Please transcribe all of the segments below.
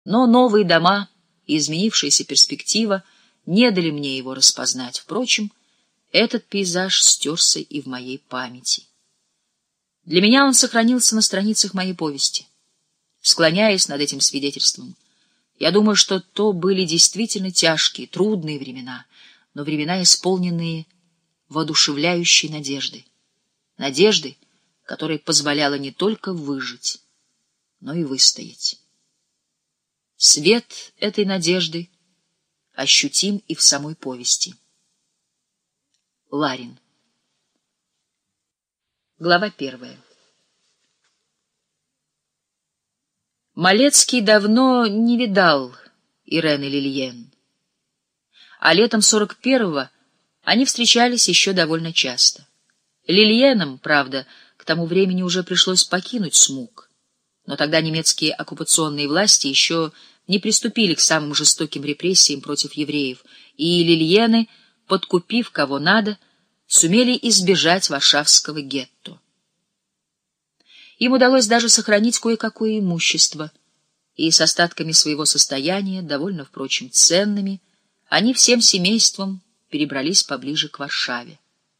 Но новые дома и изменившаяся перспектива не дали мне его распознать. Впрочем, этот пейзаж стерся и в моей памяти. Для меня он сохранился на страницах моей повести. Склоняясь над этим свидетельством, я думаю, что то были действительно тяжкие, трудные времена, но времена, исполненные воодушевляющей надежды. Надежды, которая позволяла не только выжить, но и выстоять. Свет этой надежды ощутим и в самой повести. Ларин. Глава 1. Малецкий давно не видал Ирены Лильен, а летом 41-го они встречались еще довольно часто. Лильенам, правда, к тому времени уже пришлось покинуть Смуг, но тогда немецкие оккупационные власти еще не приступили к самым жестоким репрессиям против евреев, и Лильены, подкупив кого надо, сумели избежать варшавского гетто. Им удалось даже сохранить кое-какое имущество, и с остатками своего состояния, довольно, впрочем, ценными, они всем семейством перебрались поближе к Варшаве.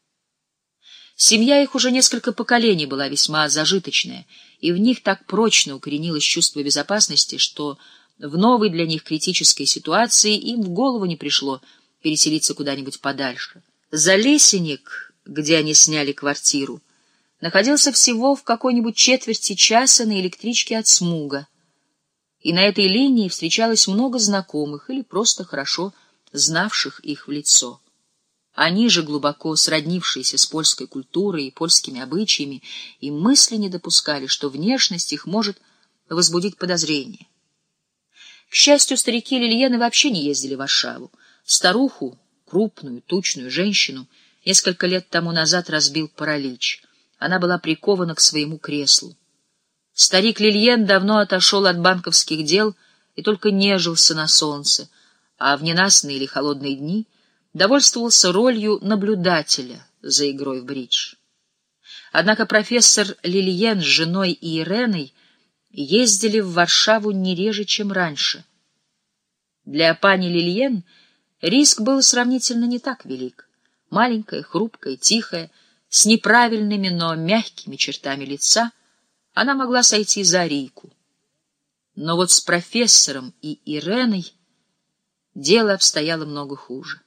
Семья их уже несколько поколений была весьма зажиточная, и в них так прочно укоренилось чувство безопасности, что в новой для них критической ситуации им в голову не пришло переселиться куда-нибудь подальше. Залесенник, где они сняли квартиру, находился всего в какой-нибудь четверти часа на электричке от Смуга, и на этой линии встречалось много знакомых или просто хорошо знавших их в лицо. Они же, глубоко сроднившиеся с польской культурой и польскими обычаями, и мысли не допускали, что внешность их может возбудить подозрение. К счастью, старики Лильены вообще не ездили в Варшаву. Старуху, крупную, тучную женщину, несколько лет тому назад разбил паралич. Она была прикована к своему креслу. Старик Лильен давно отошел от банковских дел и только нежился на солнце, а в ненастные или холодные дни довольствовался ролью наблюдателя за игрой в бридж. Однако профессор Лильен с женой и Иреной ездили в Варшаву не реже, чем раньше. Для пани Лильен риск был сравнительно не так велик. Маленькая, хрупкая, тихая, с неправильными, но мягкими чертами лица, она могла сойти за арийку. Но вот с профессором и Иреной дело обстояло много хуже.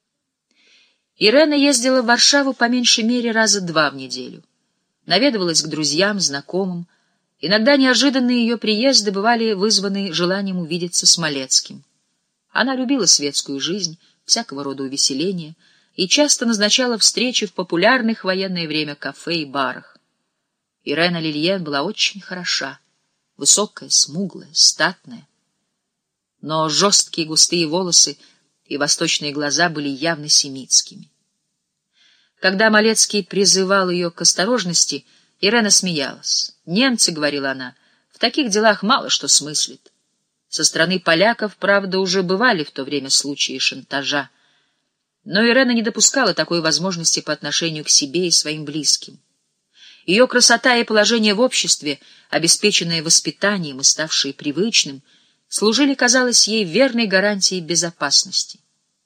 Ирена ездила в Варшаву по меньшей мере раза 2 в неделю. Наведывалась к друзьям, знакомым. Иногда неожиданные ее приезды бывали вызваны желанием увидеться с Малецким. Она любила светскую жизнь, всякого рода увеселения, и часто назначала встречи в популярных в военное время кафе и барах. Ирена Лильен была очень хороша, высокая, смуглая, статная. Но жесткие густые волосы и восточные глаза были явно семитскими. Когда Малецкий призывал ее к осторожности, Ирена смеялась. «Немцы, — говорила она, — в таких делах мало что смыслят. Со стороны поляков, правда, уже бывали в то время случаи шантажа. Но Ирена не допускала такой возможности по отношению к себе и своим близким. Ее красота и положение в обществе, обеспеченное воспитанием и ставшее привычным, служили, казалось ей, верной гарантией безопасности.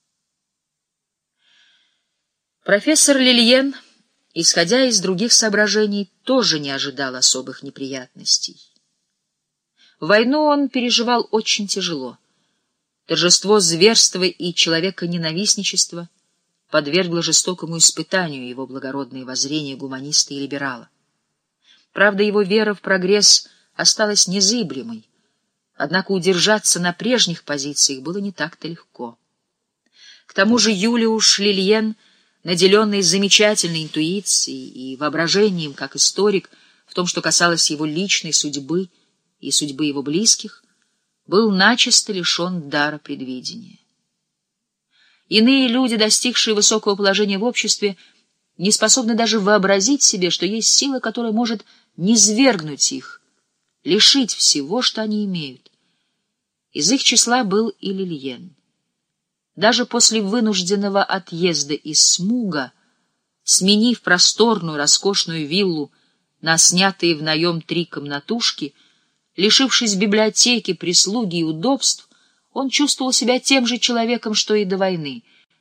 Профессор Лильен, исходя из других соображений, тоже не ожидал особых неприятностей. Войну он переживал очень тяжело. Торжество зверства и человеконенавистничества подвергло жестокому испытанию его благородные воззрения гуманиста и либерала. Правда, его вера в прогресс осталась незыблемой, однако удержаться на прежних позициях было не так-то легко. К тому же Юлиуш Лильен, наделенный замечательной интуицией и воображением как историк в том, что касалось его личной судьбы и судьбы его близких, был начисто лишен дара предвидения. Иные люди, достигшие высокого положения в обществе, не способны даже вообразить себе, что есть сила, которая может низвергнуть их, лишить всего, что они имеют. Из их числа был и Лильен. Даже после вынужденного отъезда из Смуга, сменив просторную, роскошную виллу на снятые в наем 3 комнатушки, Лишившись библиотеки, прислуги и удобств, он чувствовал себя тем же человеком, что и до войны,